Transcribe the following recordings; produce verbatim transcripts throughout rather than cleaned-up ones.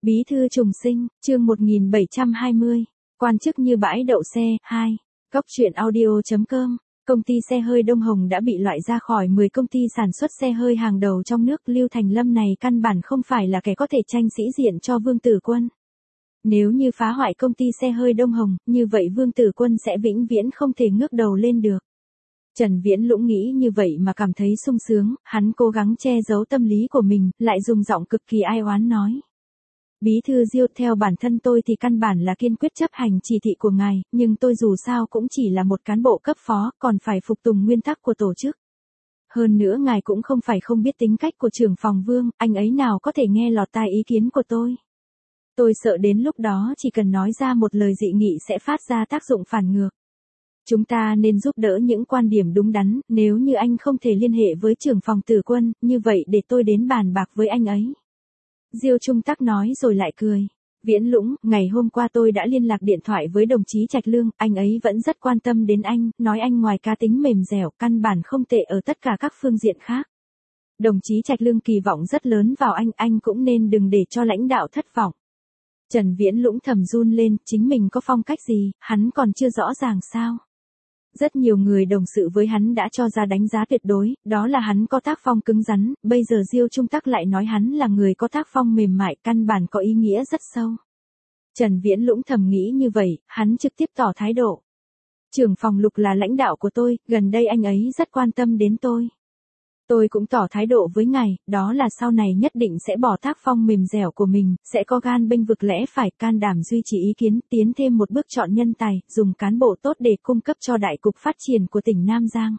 Bí thư trùng sinh, chương một nghìn bảy trăm hai mươi, quan chức như bãi đậu xe, hai, Cóc truyện audio chấm com, công ty xe hơi Đông Hồng đã bị loại ra khỏi mười công ty sản xuất xe hơi hàng đầu trong nước. Lưu Thành Lâm này căn bản không phải là kẻ có thể tranh sĩ diện cho Vương Tử Quân. Nếu như phá hoại công ty xe hơi Đông Hồng, như vậy Vương Tử Quân sẽ vĩnh viễn không thể ngước đầu lên được. Trần Viễn Lũng nghĩ như vậy mà cảm thấy sung sướng, hắn cố gắng che giấu tâm lý của mình, lại dùng giọng cực kỳ ai oán nói. Bí thư Diêu, theo bản thân tôi thì căn bản là kiên quyết chấp hành chỉ thị của ngài, nhưng tôi dù sao cũng chỉ là một cán bộ cấp phó, còn phải phục tùng nguyên tắc của tổ chức. Hơn nữa ngài cũng không phải không biết tính cách của trưởng phòng Vương, anh ấy nào có thể nghe lọt tai ý kiến của tôi. Tôi sợ đến lúc đó chỉ cần nói ra một lời dị nghị sẽ phát ra tác dụng phản ngược. Chúng ta nên giúp đỡ những quan điểm đúng đắn, nếu như anh không thể liên hệ với trưởng phòng Tử Quân, như vậy để tôi đến bàn bạc với anh ấy. Diêu Trung Tắc nói rồi lại cười. Viễn Lũng, ngày hôm qua tôi đã liên lạc điện thoại với đồng chí Trạch Lương, anh ấy vẫn rất quan tâm đến anh, nói anh ngoài cá tính mềm dẻo, căn bản không tệ ở tất cả các phương diện khác. Đồng chí Trạch Lương kỳ vọng rất lớn vào anh, anh cũng nên đừng để cho lãnh đạo thất vọng. Trần Viễn Lũng thầm run lên, chính mình có phong cách gì, hắn còn chưa rõ ràng sao. Rất nhiều người đồng sự với hắn đã cho ra đánh giá tuyệt đối, đó là hắn có tác phong cứng rắn, bây giờ Diêu Trung Tắc lại nói hắn là người có tác phong mềm mại, căn bản có ý nghĩa rất sâu. Trần Viễn Lũng thầm nghĩ như vậy, hắn trực tiếp tỏ thái độ. Trưởng phòng Lục là lãnh đạo của tôi, gần đây anh ấy rất quan tâm đến tôi. Tôi cũng tỏ thái độ với ngài, đó là sau này nhất định sẽ bỏ tác phong mềm dẻo của mình, sẽ có gan bênh vực lẽ phải, can đảm duy trì ý kiến, tiến thêm một bước chọn nhân tài, dùng cán bộ tốt để cung cấp cho đại cục phát triển của tỉnh Nam Giang.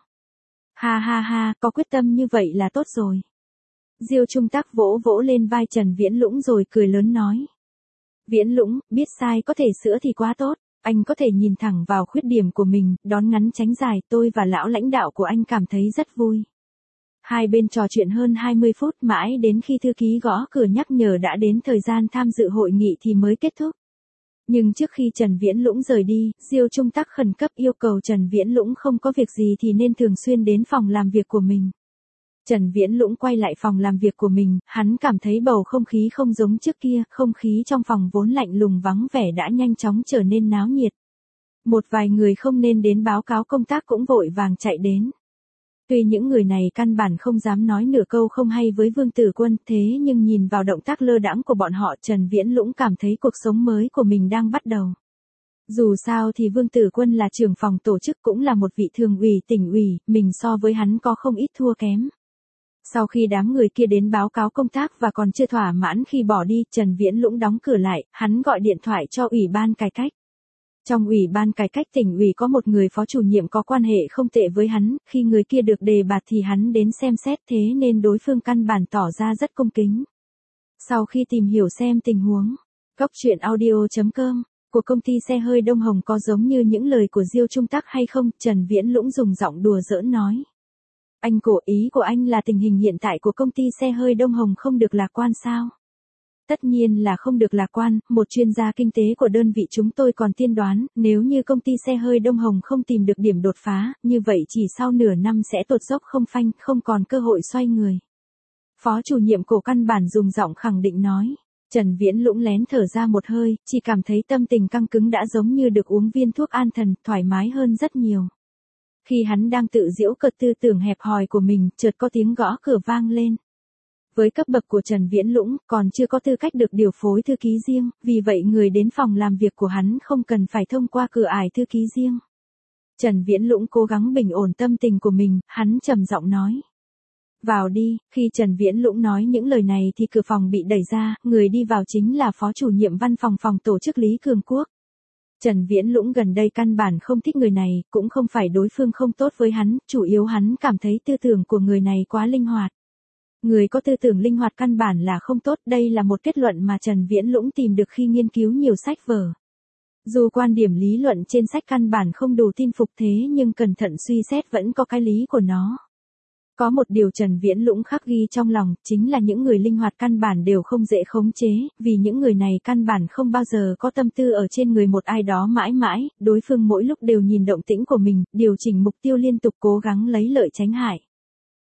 Ha ha ha, có quyết tâm như vậy là tốt rồi. Diêu Trung Tắc vỗ vỗ lên vai Trần Viễn Lũng rồi cười lớn nói. Viễn Lũng, biết sai có thể sửa thì quá tốt. Anh có thể nhìn thẳng vào khuyết điểm của mình, đón ngắn tránh dài, tôi và lão lãnh đạo của anh cảm thấy rất vui. Hai bên trò chuyện hơn hai mươi phút, mãi đến khi thư ký gõ cửa nhắc nhở đã đến thời gian tham dự hội nghị thì mới kết thúc. Nhưng trước khi Trần Viễn Lũng rời đi, Diêu Trung Tắc khẩn cấp yêu cầu Trần Viễn Lũng không có việc gì thì nên thường xuyên đến phòng làm việc của mình. Trần Viễn Lũng quay lại phòng làm việc của mình, hắn cảm thấy bầu không khí không giống trước kia, không khí trong phòng vốn lạnh lùng vắng vẻ đã nhanh chóng trở nên náo nhiệt. Một vài người không nên đến báo cáo công tác cũng vội vàng chạy đến. Tuy những người này căn bản không dám nói nửa câu không hay với Vương Tử Quân, thế nhưng nhìn vào động tác lơ đãng của bọn họ, Trần Viễn Lũng cảm thấy cuộc sống mới của mình đang bắt đầu. Dù sao thì Vương Tử Quân là trưởng phòng tổ chức cũng là một vị thường ủy tỉnh ủy, mình so với hắn có không ít thua kém. Sau khi đám người kia đến báo cáo công tác và còn chưa thỏa mãn khi bỏ đi, Trần Viễn Lũng đóng cửa lại, hắn gọi điện thoại cho Ủy ban cải cách. Trong Ủy ban cải cách tỉnh ủy có một người phó chủ nhiệm có quan hệ không tệ với hắn, khi người kia được đề bạt thì hắn đến xem xét, thế nên đối phương căn bản tỏ ra rất cung kính. Sau khi tìm hiểu xem tình huống, Cóc truyện audio chấm com, của công ty xe hơi Đông Hồng có giống như những lời của Diêu Trung Tắc hay không, Trần Viễn Lũng dùng giọng đùa giỡn nói. Anh cổ ý của anh là tình hình hiện tại của công ty xe hơi Đông Hồng không được lạc quan sao? Tất nhiên là không được lạc quan, một chuyên gia kinh tế của đơn vị chúng tôi còn tiên đoán, nếu như công ty xe hơi Đông Hồng không tìm được điểm đột phá, như vậy chỉ sau nửa năm sẽ tụt dốc không phanh, không còn cơ hội xoay người. Phó chủ nhiệm cổ căn bản dùng giọng khẳng định nói. Trần Viễn Lũng lén thở ra một hơi, chỉ cảm thấy tâm tình căng cứng đã giống như được uống viên thuốc an thần, thoải mái hơn rất nhiều. Khi hắn đang tự giễu cợt tư tưởng hẹp hòi của mình, chợt có tiếng gõ cửa vang lên. Với cấp bậc của Trần Viễn Lũng, còn chưa có tư cách được điều phối thư ký riêng, vì vậy người đến phòng làm việc của hắn không cần phải thông qua cửa ải thư ký riêng. Trần Viễn Lũng cố gắng bình ổn tâm tình của mình, hắn trầm giọng nói. Vào đi, khi Trần Viễn Lũng nói những lời này thì cửa phòng bị đẩy ra, người đi vào chính là phó chủ nhiệm văn phòng phòng tổ chức Lý Cường Quốc. Trần Viễn Lũng gần đây căn bản không thích người này, cũng không phải đối phương không tốt với hắn, chủ yếu hắn cảm thấy tư tưởng của người này quá linh hoạt. Người có tư tưởng linh hoạt căn bản là không tốt, đây là một kết luận mà Trần Viễn Lũng tìm được khi nghiên cứu nhiều sách vở. Dù quan điểm lý luận trên sách căn bản không đủ tin phục thế nhưng cẩn thận suy xét vẫn có cái lý của nó. Có một điều Trần Viễn Lũng khắc ghi trong lòng, chính là những người linh hoạt căn bản đều không dễ khống chế, vì những người này căn bản không bao giờ có tâm tư ở trên người một ai đó mãi mãi, đối phương mỗi lúc đều nhìn động tĩnh của mình, điều chỉnh mục tiêu liên tục cố gắng lấy lợi tránh hại.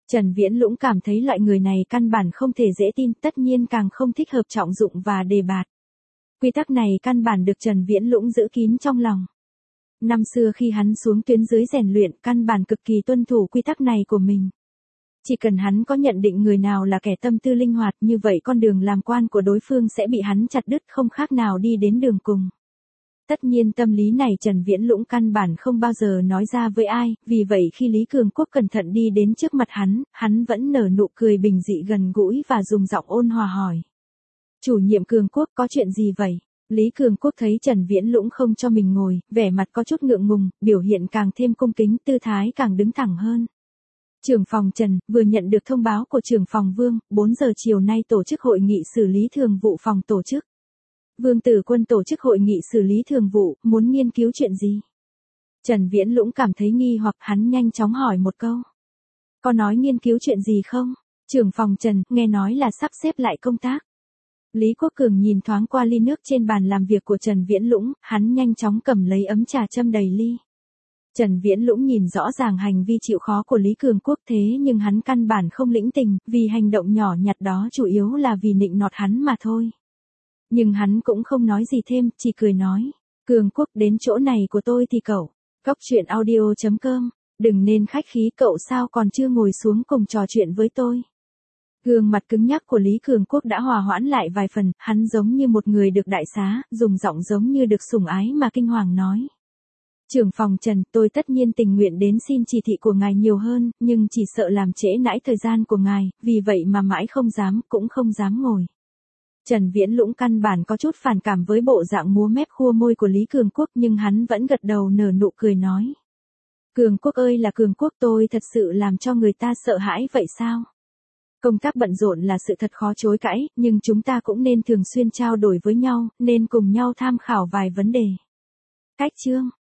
Trần Viễn Lũng cảm thấy loại người này căn bản không thể dễ tin, tất nhiên càng không thích hợp trọng dụng và đề bạt. Quy tắc này căn bản được Trần Viễn Lũng giữ kín trong lòng. Năm xưa khi hắn xuống tuyến dưới rèn luyện, căn bản cực kỳ tuân thủ quy tắc này của mình. Chỉ cần hắn có nhận định người nào là kẻ tâm tư linh hoạt, như vậy con đường làm quan của đối phương sẽ bị hắn chặt đứt, không khác nào đi đến đường cùng. Tất nhiên tâm lý này Trần Viễn Lũng căn bản không bao giờ nói ra với ai, vì vậy khi Lý Cường Quốc cẩn thận đi đến trước mặt hắn, hắn vẫn nở nụ cười bình dị gần gũi và dùng giọng ôn hòa hỏi. Chủ nhiệm Cường Quốc, có chuyện gì vậy? Lý Cường Quốc thấy Trần Viễn Lũng không cho mình ngồi, vẻ mặt có chút ngượng ngùng, biểu hiện càng thêm cung kính, tư thái càng đứng thẳng hơn. Trưởng phòng Trần, vừa nhận được thông báo của trưởng phòng Vương, bốn giờ chiều nay tổ chức hội nghị xử lý thường vụ phòng tổ chức. Vương Tử Quân tổ chức hội nghị xử lý thường vụ, muốn nghiên cứu chuyện gì? Trần Viễn Lũng cảm thấy nghi hoặc, hắn nhanh chóng hỏi một câu. Có nói nghiên cứu chuyện gì không? Trưởng phòng Trần, nghe nói là sắp xếp lại công tác. Lý Quốc Cường nhìn thoáng qua ly nước trên bàn làm việc của Trần Viễn Lũng, hắn nhanh chóng cầm lấy ấm trà châm đầy ly. Trần Viễn Lũng nhìn rõ ràng hành vi chịu khó của Lý Cường Quốc thế nhưng hắn căn bản không lĩnh tình, vì hành động nhỏ nhặt đó chủ yếu là vì nịnh nọt hắn mà thôi. Nhưng hắn cũng không nói gì thêm, chỉ cười nói, Cường Quốc đến chỗ này của tôi thì cậu, Cóc Truyện Audio chấm com, đừng nên khách khí, cậu sao còn chưa ngồi xuống cùng trò chuyện với tôi. Gương mặt cứng nhắc của Lý Cường Quốc đã hòa hoãn lại vài phần, hắn giống như một người được đại xá, dùng giọng giống như được sủng ái mà kinh hoàng nói. Trưởng phòng Trần, tôi tất nhiên tình nguyện đến xin chỉ thị của ngài nhiều hơn, nhưng chỉ sợ làm trễ nãi thời gian của ngài, vì vậy mà mãi không dám, cũng không dám ngồi. Trần Viễn Lũng căn bản có chút phản cảm với bộ dạng múa mép khua môi của Lý Cường Quốc nhưng hắn vẫn gật đầu nở nụ cười nói. Cường Quốc ơi là Cường Quốc, tôi thật sự làm cho người ta sợ hãi vậy sao? Công tác bận rộn là sự thật khó chối cãi, nhưng chúng ta cũng nên thường xuyên trao đổi với nhau, nên cùng nhau tham khảo vài vấn đề. Cách chương